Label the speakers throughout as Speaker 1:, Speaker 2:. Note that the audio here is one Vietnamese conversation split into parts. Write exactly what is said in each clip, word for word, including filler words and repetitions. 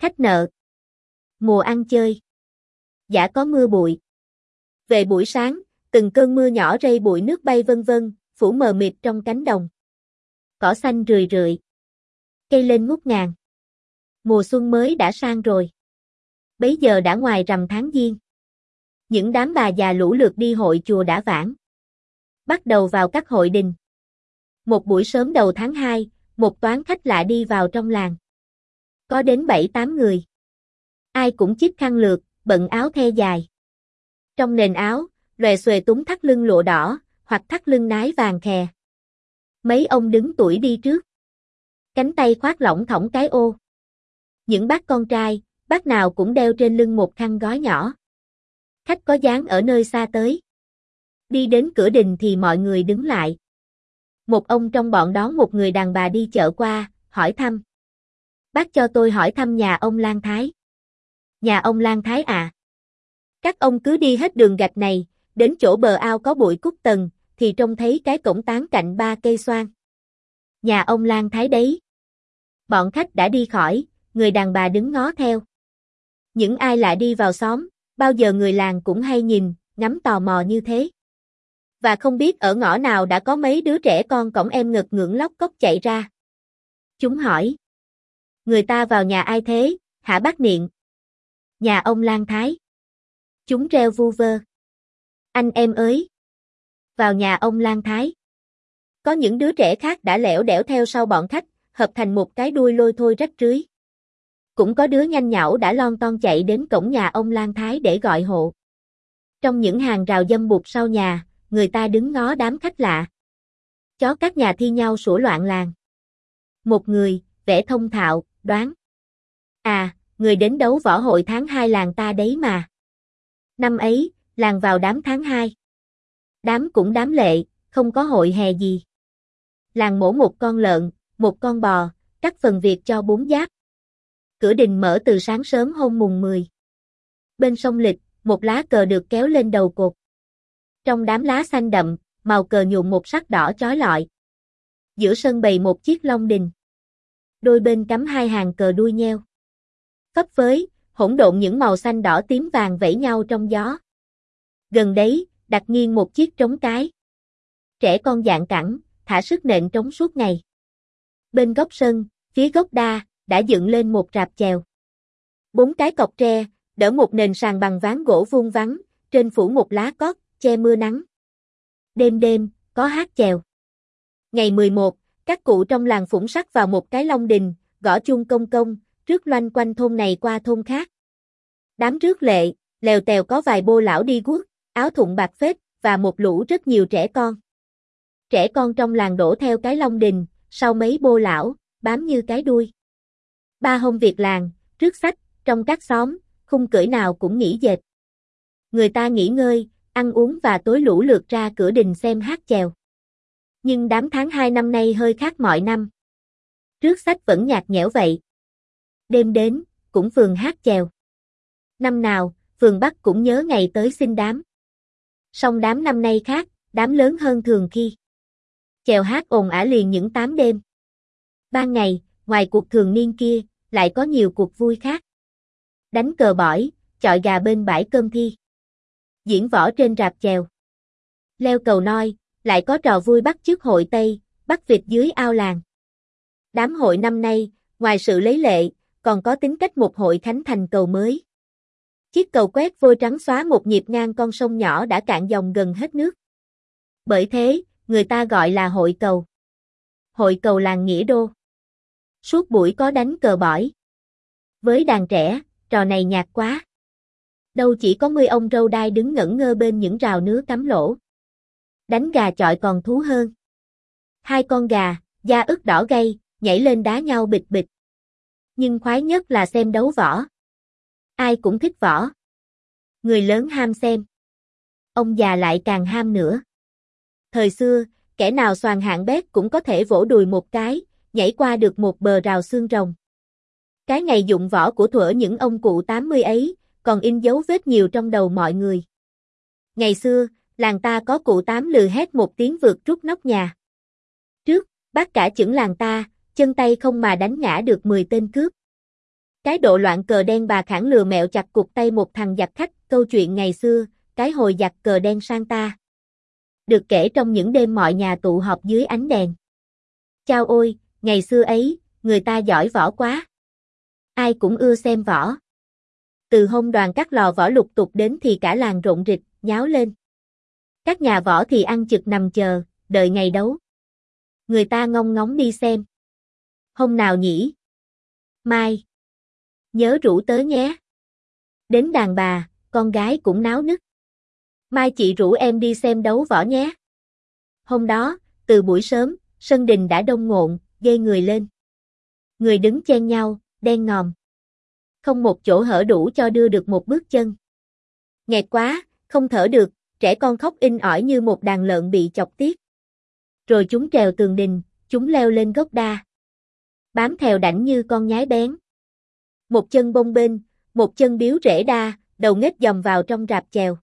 Speaker 1: Khách nợ. Mùa ăn chơi. Giả có mưa bụi. Về buổi sáng, từng cơn mưa nhỏ rơi bụi nước bay vân vân, phủ mờ mịt trong cánh đồng. Cỏ xanh rười rượi. Cây lên ngút ngàn. Mùa xuân mới đã sang rồi. Bấy giờ đã ngoài rằm tháng Giêng. Những đám bà già lũ lượt đi hội chùa đã vãng. Bắt đầu vào các hội đình. Một buổi sớm đầu tháng hai, một toán khách lạ đi vào trong làng. Có đến bảy tám người. Ai cũng chiếc khăn lược, bận áo the dài. Trong nền áo, lòe xuề túng thắt lưng lụa đỏ, hoặc thắt lưng nái vàng khè. Mấy ông đứng tuổi đi trước. Cánh tay khoác lỏng thõng cái ô. Những bác con trai, bác nào cũng đeo trên lưng một khăn gói nhỏ. Khách có dáng ở nơi xa tới. Đi đến cửa đình thì mọi người đứng lại. Một ông trong bọn đón một người đàn bà đi chợ qua, hỏi thăm. Bác cho tôi hỏi thăm nhà ông Lan Thái. Nhà ông Lan Thái à? Các ông cứ đi hết đường gạch này, đến chỗ bờ ao có bụi cúc tần, thì trông thấy cái cổng tán cạnh ba cây xoan. Nhà ông Lan Thái đấy. Bọn khách đã đi khỏi, người đàn bà đứng ngó theo. Những ai lại đi vào xóm, bao giờ người làng cũng hay nhìn, ngắm tò mò như thế. Và không biết ở ngõ nào đã có mấy đứa trẻ con cõng em ngực ngưỡng lóc cóc chạy ra. Chúng hỏi. Người ta vào nhà ai thế, hả bác Niện? Nhà ông Lan Thái. Chúng reo vu vơ. Anh em ơi! Vào nhà ông Lan Thái. Có những đứa trẻ khác đã lẻo đẻo theo sau bọn khách, hợp thành một cái đuôi lôi thôi rách rưới. Cũng có đứa nhanh nhảu đã lon ton chạy đến cổng nhà ông Lan Thái để gọi hộ. Trong những hàng rào dâm bụt sau nhà, người ta đứng ngó đám khách lạ. Chó các nhà thi nhau sủa loạn làng. Một người, vẻ thông thạo, đoán. À, người đến đấu võ hội tháng hai làng ta đấy mà. Năm ấy, làng vào đám tháng hai. Đám cũng đám lệ, không có hội hè gì. Làng mổ một con lợn, một con bò, cắt phần việc cho bốn giáp. Cửa đình mở từ sáng sớm hôm mùng mười. Bên sông Lịch, một lá cờ được kéo lên đầu cột. Trong đám lá xanh đậm, màu cờ nhuộm một sắc đỏ chói lọi. Giữa sân bày một chiếc long đình. Đôi bên cắm hai hàng cờ đuôi nheo. Phấp phới, hỗn độn những màu xanh đỏ tím vàng vẫy nhau trong gió. Gần đấy, đặt nghiêng một chiếc trống cái. Trẻ con dạng cẳng, thả sức nện trống suốt ngày. Bên góc sân, phía gốc đa, đã dựng lên một rạp chèo. Bốn cái cọc tre, đỡ một nền sàn bằng ván gỗ vuông vắn, trên phủ một lá cót, che mưa nắng. Đêm đêm, có hát chèo. Ngày mười một, các cụ trong làng phủng sắt vào một cái long đình, gõ chuông công công, rước loanh quanh thôn này qua thôn khác. Đám rước lệ, lèo tèo có vài bô lão đi guốc, áo thụng bạc phết, và một lũ rất nhiều trẻ con. Trẻ con trong làng đổ theo cái long đình, sau mấy bô lão, bám như cái đuôi. Ba hôm việc làng, rước sách, trong các xóm, khung cởi nào cũng nghỉ dệt. Người ta nghỉ ngơi, ăn uống và tối lũ lượt ra cửa đình xem hát chèo. Nhưng đám tháng hai năm nay hơi khác mọi năm. Rước sách vẫn nhạt nhẽo vậy. Đêm đến, cũng phường hát chèo. Năm nào, phường Bắc cũng nhớ ngày tới xin đám. Song đám năm nay khác, đám lớn hơn thường khi. Chèo hát ồn ả liền những tám đêm. Ban ngày, ngoài cuộc thường niên kia, lại có nhiều cuộc vui khác. Đánh cờ bỏi, chọi gà bên bãi cơm thi. Diễn võ trên rạp chèo. Leo cầu noi, lại có trò vui bắt chước hội Tây, bắt vịt dưới ao làng. Đám hội năm nay, ngoài sự lấy lệ, còn có tính cách một hội khánh thành cầu mới. Chiếc cầu quét vôi trắng xóa một nhịp ngang con sông nhỏ đã cạn dòng gần hết nước. Bởi thế, người ta gọi là hội cầu. Hội cầu làng Nghĩa Đô. Suốt buổi có đánh cờ bỏi. Với đàn trẻ, trò này nhạt quá. Đâu chỉ có mươi ông râu đai đứng ngẩn ngơ bên những rào nứa cắm lỗ. Đánh gà chọi còn thú hơn. Hai con gà, da ức đỏ gay, nhảy lên đá nhau bịch bịch. Nhưng khoái nhất là xem đấu võ. Ai cũng thích võ. Người lớn ham xem. Ông già lại càng ham nữa. Thời xưa, kẻ nào xoàn hạng bét cũng có thể vỗ đùi một cái, nhảy qua được một bờ rào xương rồng. Cái ngày dụng võ của thuở những ông cụ tám mươi ấy, còn in dấu vết nhiều trong đầu mọi người. Ngày xưa, làng ta có cụ tám lừ hét một tiếng vượt rút nóc nhà. Trước, bác cả chững làng ta, chân tay không mà đánh ngã được mười tên cướp. Cái độ loạn cờ đen bà khẳng lừa mẹo chặt cụt tay một thằng giặc khách, câu chuyện ngày xưa, cái hồi giặc cờ đen sang ta. Được kể trong những đêm mọi nhà tụ họp dưới ánh đèn. Chao ôi, ngày xưa ấy, người ta giỏi võ quá. Ai cũng ưa xem võ. Từ hôm đoàn cắt lò võ lục tục đến thì cả làng rộn rịch, nháo lên. Các nhà võ thì ăn chực nằm chờ, đợi ngày đấu. Người ta ngóng ngóng đi xem. Hôm nào nhỉ? Mai. Nhớ rủ tới nhé. Đến đàn bà, con gái cũng náo nức. Mai chị rủ em đi xem đấu võ nhé. Hôm đó, từ buổi sớm, sân đình đã đông ngộn, ghê người lên. Người đứng chen nhau, đen ngòm. Không một chỗ hở đủ cho đưa được một bước chân. Nghẹt quá, không thở được, trẻ con khóc inh ỏi như một đàn lợn bị chọc tiết. Rồi chúng trèo tường đình, chúng leo lên gốc đa. Bám theo đảnh như con nhái bén. Một chân bông bênh, một chân biếu rễ đa, đầu nghếch dòng vào trong rạp chèo.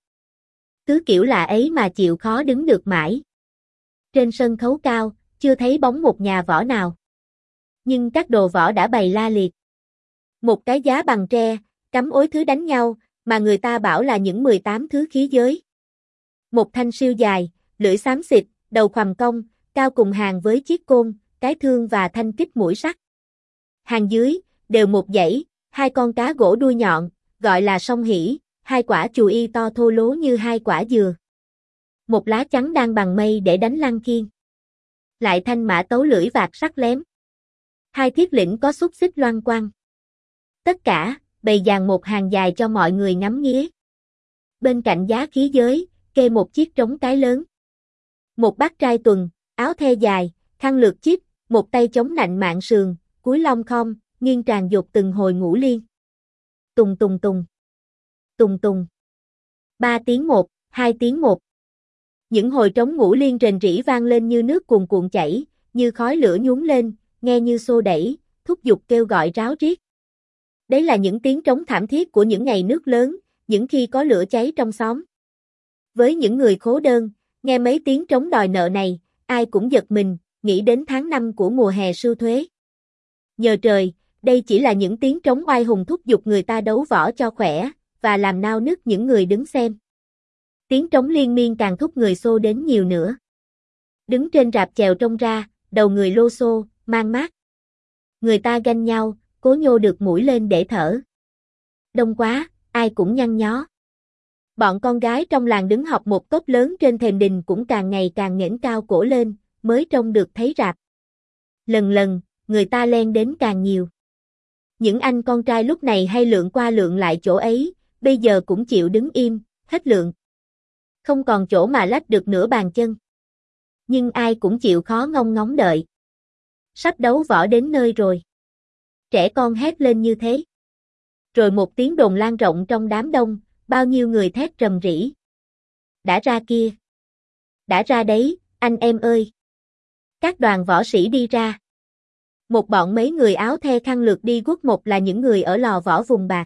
Speaker 1: Cứ kiểu lạ ấy mà chịu khó đứng được mãi. Trên sân khấu cao, chưa thấy bóng một nhà võ nào. Nhưng các đồ võ đã bày la liệt. Một cái giá bằng tre, cắm ối thứ đánh nhau, mà người ta bảo là những mười tám thứ khí giới. Một thanh siêu dài, lưỡi xám xịt, đầu khoằm cong, cao cùng hàng với chiếc côn, cái thương và thanh kích mũi sắt. Hàng dưới, đều một dãy, hai con cá gỗ đuôi nhọn, gọi là song hỷ, hai quả chù y to thô lố như hai quả dừa. Một lá chắn đang bằng mây để đánh lăng khiên. Lại thanh mã tấu lưỡi vạc sắc lém. Hai thiết lĩnh có xúc xích loang quang. Tất cả, bày dàn một hàng dài cho mọi người ngắm nghía. Bên cạnh giá khí giới, kê một chiếc trống cái lớn. Một bác trai tuần, áo the dài, khăn lược chip, một tay chống nạnh mạng sườn, cúi lom khom, nghiêng tràn dột từng hồi ngũ liên. Tùng tùng tùng. Tùng tùng. Ba tiếng một, hai tiếng một. Những hồi trống ngũ liên rền rĩ vang lên như nước cuồn cuộn chảy, như khói lửa nhún lên, nghe như xô đẩy, thúc giục kêu gọi ráo riết. Đấy là những tiếng trống thảm thiết của những ngày nước lớn, những khi có lửa cháy trong xóm. Với những người khố đơn, nghe mấy tiếng trống đòi nợ này, ai cũng giật mình, nghĩ đến tháng năm của mùa hè sưu thuế. Nhờ trời, đây chỉ là những tiếng trống oai hùng thúc giục người ta đấu võ cho khỏe, và làm nao nức những người đứng xem. Tiếng trống liên miên càng thúc người xô đến nhiều nữa. Đứng trên rạp chèo trông ra, đầu người lô xô, mang mát. Người ta ganh nhau, cố nhô được mũi lên để thở. Đông quá, ai cũng nhăn nhó. Bọn con gái trong làng đứng học một tốp lớn trên thềm đình cũng càng ngày càng nghển cao cổ lên, mới trông được thấy rạp. Lần lần, người ta len đến càng nhiều. Những anh con trai lúc này hay lượn qua lượn lại chỗ ấy, bây giờ cũng chịu đứng im, hết lượng. Không còn chỗ mà lách được nửa bàn chân. Nhưng ai cũng chịu khó ngông ngóng đợi. Sắp đấu võ đến nơi rồi. Trẻ con hét lên như thế. Rồi một tiếng đồn lan rộng trong đám đông, bao nhiêu người thét rầm rĩ. Đã ra kia. Đã ra đấy, anh em ơi. Các đoàn võ sĩ đi ra. Một bọn mấy người áo the khăn lược đi guốc một là những người ở lò võ vùng bạc.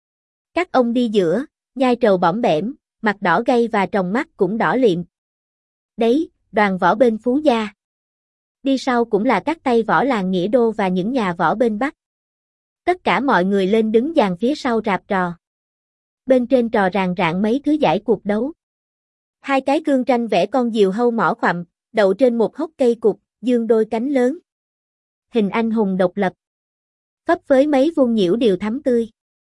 Speaker 1: Các ông đi giữa, nhai trầu bõm bẻm, mặt đỏ gay và tròng mắt cũng đỏ liệm. Đấy, đoàn võ bên Phú Gia. Đi sau cũng là các tay võ làng Nghĩa Đô và những nhà võ bên Bắc. Tất cả mọi người lên đứng dàn phía sau rạp trò. Bên trên trò ràng rạng mấy thứ giải cuộc đấu. Hai cái gương tranh vẽ con diều hâu mỏ khoặm, đậu trên một hốc cây cục, dương đôi cánh lớn. Hình anh hùng độc lập. Phấp với mấy vuông nhiễu điều thắm tươi.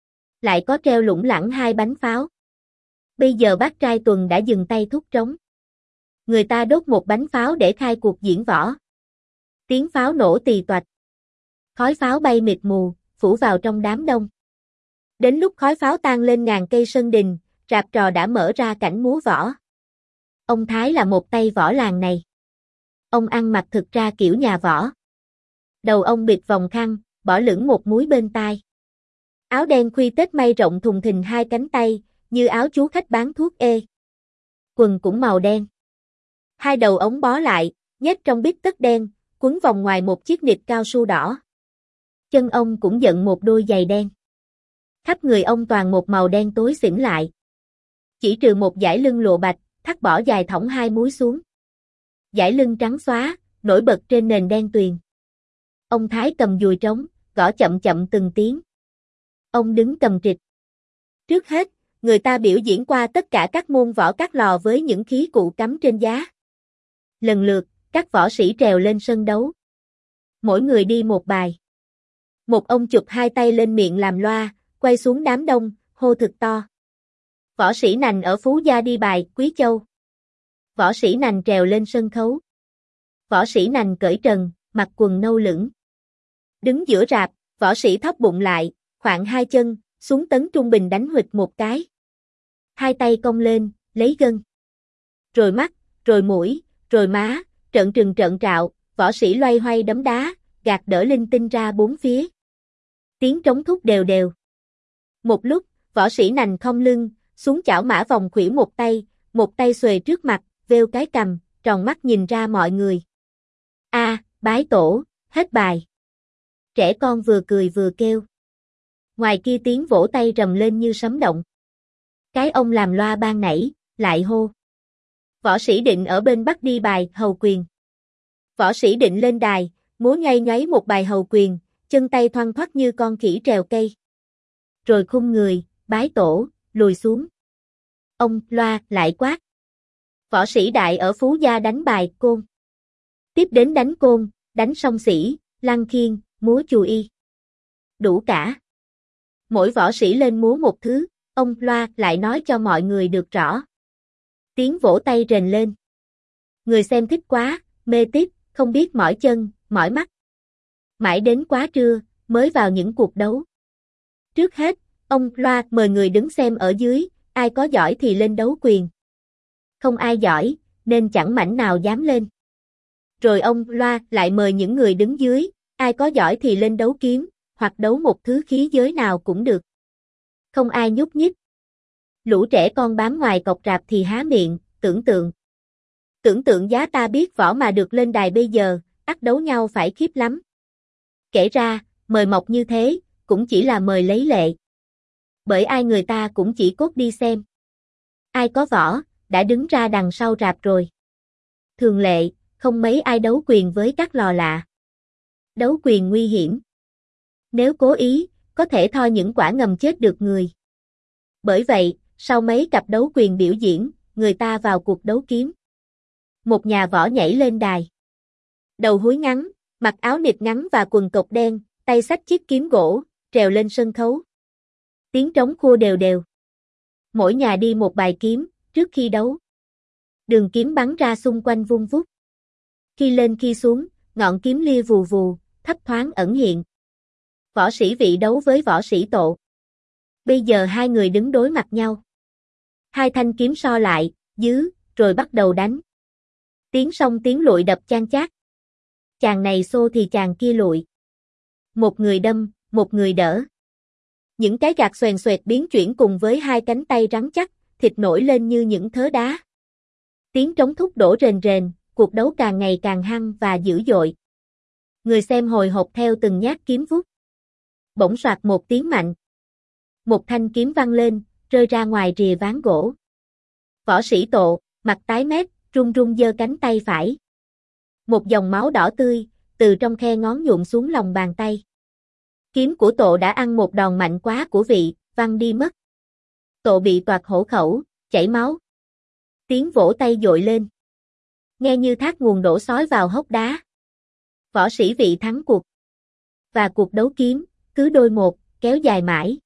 Speaker 1: Lại có treo lủng lẳng hai bánh pháo. Bây giờ bác trai Tuần đã dừng tay thúc trống. Người ta đốt một bánh pháo để khai cuộc diễn võ. Tiếng pháo nổ tì toạch. Khói pháo bay mịt mù, phủ vào trong đám đông. Đến lúc khói pháo tan lên ngàn cây sân đình, rạp trò đã mở ra cảnh múa võ. Ông Thái là một tay võ làng này. Ông ăn mặc thực ra kiểu nhà võ. Đầu ông bịt vòng khăn, bỏ lửng một múi bên tai. Áo đen khuy tết may rộng thùng thình hai cánh tay, như áo chú khách bán thuốc ê. Quần cũng màu đen. Hai đầu ống bó lại, nhét trong bít tất đen, quấn vòng ngoài một chiếc nịt cao su đỏ. Chân ông cũng dựng một đôi giày đen. Khắp người ông toàn một màu đen tối xỉn lại. Chỉ trừ một dải lưng lụa bạch, thắt bỏ dài thõng hai múi xuống. Dải lưng trắng xóa, nổi bật trên nền đen tuyền. Ông Thái cầm dùi trống, gõ chậm chậm từng tiếng. Ông đứng cầm trịch. Trước hết, người ta biểu diễn qua tất cả các môn võ các lò với những khí cụ cắm trên giá. Lần lượt, các võ sĩ trèo lên sân đấu. Mỗi người đi một bài. Một ông chụp hai tay lên miệng làm loa, quay xuống đám đông, hô thực to. Võ sĩ Nành ở Phú Gia đi bài Quý Châu. Võ sĩ Nành trèo lên sân khấu. Võ sĩ Nành cởi trần, mặc quần nâu lửng. Đứng giữa rạp, võ sĩ thấp bụng lại, khoạng hai chân, xuống tấn trung bình đánh huỵch một cái. Hai tay cong lên, lấy gân. Rồi mắt, rồi mũi, rồi má, trợn trừng trợn trạo, võ sĩ loay hoay đấm đá, gạt đỡ linh tinh ra bốn phía. Tiếng trống thúc đều đều. Một lúc, võ sĩ Nành khom lưng, xuống chảo mã vòng khuỷu một tay, một tay xuề trước mặt, vêu cái cằm, tròn mắt nhìn ra mọi người. A, à, bái tổ, hết bài. Trẻ con vừa cười vừa kêu. Ngoài kia tiếng vỗ tay rầm lên như sấm động. Cái ông làm loa ban nãy, lại hô. Võ sĩ Định ở bên Bắc đi bài hầu quyền. Võ sĩ Định lên đài, múa nhoay nhoáy một bài hầu quyền, chân tay thoăn thoắt như con khỉ trèo cây. Rồi khum người, bái tổ, lùi xuống. Ông loa lại quát. Võ sĩ Đại ở Phú Gia đánh bài côn. Tiếp đến đánh côn, đánh song sĩ, lăng khiên, múa chù y. Đủ cả. Mỗi võ sĩ lên múa một thứ, ông loa lại nói cho mọi người được rõ. Tiếng vỗ tay rền lên. Người xem thích quá, mê tít, không biết mỏi chân, mỏi mắt. Mãi đến quá trưa, mới vào những cuộc đấu. Trước hết, ông loa mời người đứng xem ở dưới, ai có giỏi thì lên đấu quyền. Không ai giỏi, nên chẳng mảnh nào dám lên. Rồi ông loa lại mời những người đứng dưới, ai có giỏi thì lên đấu kiếm, hoặc đấu một thứ khí giới nào cũng được. Không ai nhúc nhích. Lũ trẻ con bám ngoài cọc rạp thì há miệng, tưởng tượng. Tưởng tượng giá ta biết võ mà được lên đài bây giờ, ắt đấu nhau phải khiếp lắm. Kể ra, mời mọc như thế, cũng chỉ là mời lấy lệ. Bởi ai người ta cũng chỉ cốt đi xem. Ai có võ, đã đứng ra đằng sau rạp rồi. Thường lệ, không mấy ai đấu quyền với các lò lạ. Đấu quyền nguy hiểm. Nếu cố ý, có thể thoi những quả ngầm chết được người. Bởi vậy, sau mấy cặp đấu quyền biểu diễn, người ta vào cuộc đấu kiếm. Một nhà võ nhảy lên đài. Đầu húi ngắn, mặc áo nịt ngắn và quần cộc đen, tay xách chiếc kiếm gỗ, trèo lên sân khấu. Tiếng trống khua đều đều. Mỗi nhà đi một bài kiếm, trước khi đấu. Đường kiếm bắn ra xung quanh vung vút. Khi lên khi xuống, ngọn kiếm lia vù vù, thấp thoáng ẩn hiện. Võ sĩ Vị đấu với võ sĩ Tộ. Bây giờ hai người đứng đối mặt nhau. Hai thanh kiếm so lại, dứ, rồi bắt đầu đánh. Tiếng song tiếng lụi đập chan chát. Chàng này xô thì chàng kia lụi. Một người đâm, một người đỡ. Những cái gạt xoèn xoẹt biến chuyển cùng với hai cánh tay rắn chắc, thịt nổi lên như những thớ đá. Tiếng trống thúc đổ rền rền, cuộc đấu càng ngày càng hăng và dữ dội. Người xem hồi hộp theo từng nhát kiếm vút. Bỗng soạt một tiếng mạnh. Một thanh kiếm văng lên, rơi ra ngoài rìa ván gỗ. Võ sĩ Tộ, mặt tái mét, run run giơ cánh tay phải. Một dòng máu đỏ tươi, từ trong khe ngón nhuộm xuống lòng bàn tay. Kiếm của Tộ đã ăn một đòn mạnh quá của Vị, văng đi mất. Tộ bị toạc hổ khẩu, chảy máu. Tiếng vỗ tay dội lên. Nghe như thác nguồn đổ xói vào hốc đá. Võ sĩ Vị thắng cuộc. Và cuộc đấu kiếm, cứ đôi một, kéo dài mãi.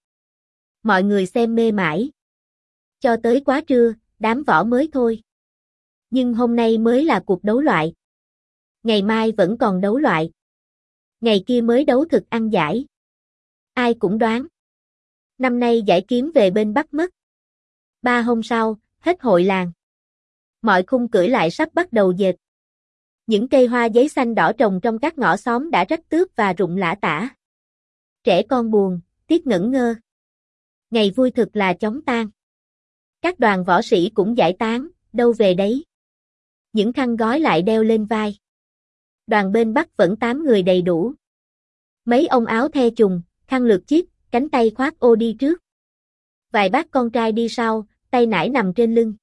Speaker 1: Mọi người xem mê mãi. Cho tới quá trưa, đám võ mới thôi. Nhưng hôm nay mới là cuộc đấu loại. Ngày mai vẫn còn đấu loại. Ngày kia mới đấu thực ăn giải. Ai cũng đoán. Năm nay giải kiếm về bên Bắc mất. Ba hôm sau, hết hội làng. Mọi khung cưỡi lại sắp bắt đầu dệt. Những cây hoa giấy xanh đỏ trồng trong các ngõ xóm đã rách tước và rụng lả tả. Trẻ con buồn, tiếc ngẩn ngơ. Ngày vui thực là chóng tan. Các đoàn võ sĩ cũng giải tán, đâu về đấy. Những khăn gói lại đeo lên vai. Đoàn bên Bắc vẫn tám người đầy đủ. Mấy ông áo the chùng, khăn lược chiếc, cánh tay khoác ô đi trước. Vài bác con trai đi sau, tay nải nằm trên lưng.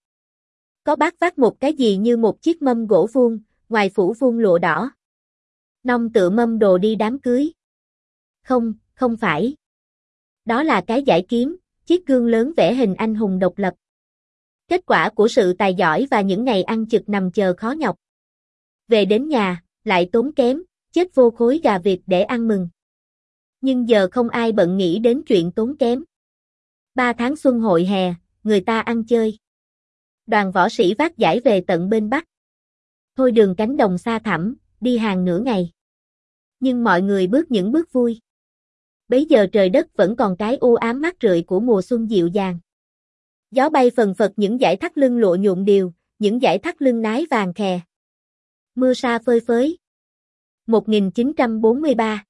Speaker 1: Có bác vác một cái gì như một chiếc mâm gỗ vuông, ngoài phủ vuông lụa đỏ. Nong tựa mâm đồ đi đám cưới. Không, không phải. Đó là cái giải kiếm, chiếc gương lớn vẽ hình anh hùng độc lập. Kết quả của sự tài giỏi và những ngày ăn chực nằm chờ khó nhọc. Về đến nhà, lại tốn kém, chết vô khối gà vịt để ăn mừng. Nhưng giờ không ai bận nghĩ đến chuyện tốn kém. Ba tháng xuân hội hè, người ta ăn chơi. Đoàn võ sĩ vác giải về tận bên Bắc. Thôi đường cánh đồng xa thẳm, đi hàng nửa ngày. Nhưng mọi người bước những bước vui. Bấy giờ trời đất vẫn còn cái u ám mát rượi của mùa xuân dịu dàng. Gió bay phần phật những dải thắt lưng lụa nhuộm đều, những dải thắt lưng nái vàng khè. Mưa sa phơi phới. một nghìn chín trăm bốn mươi ba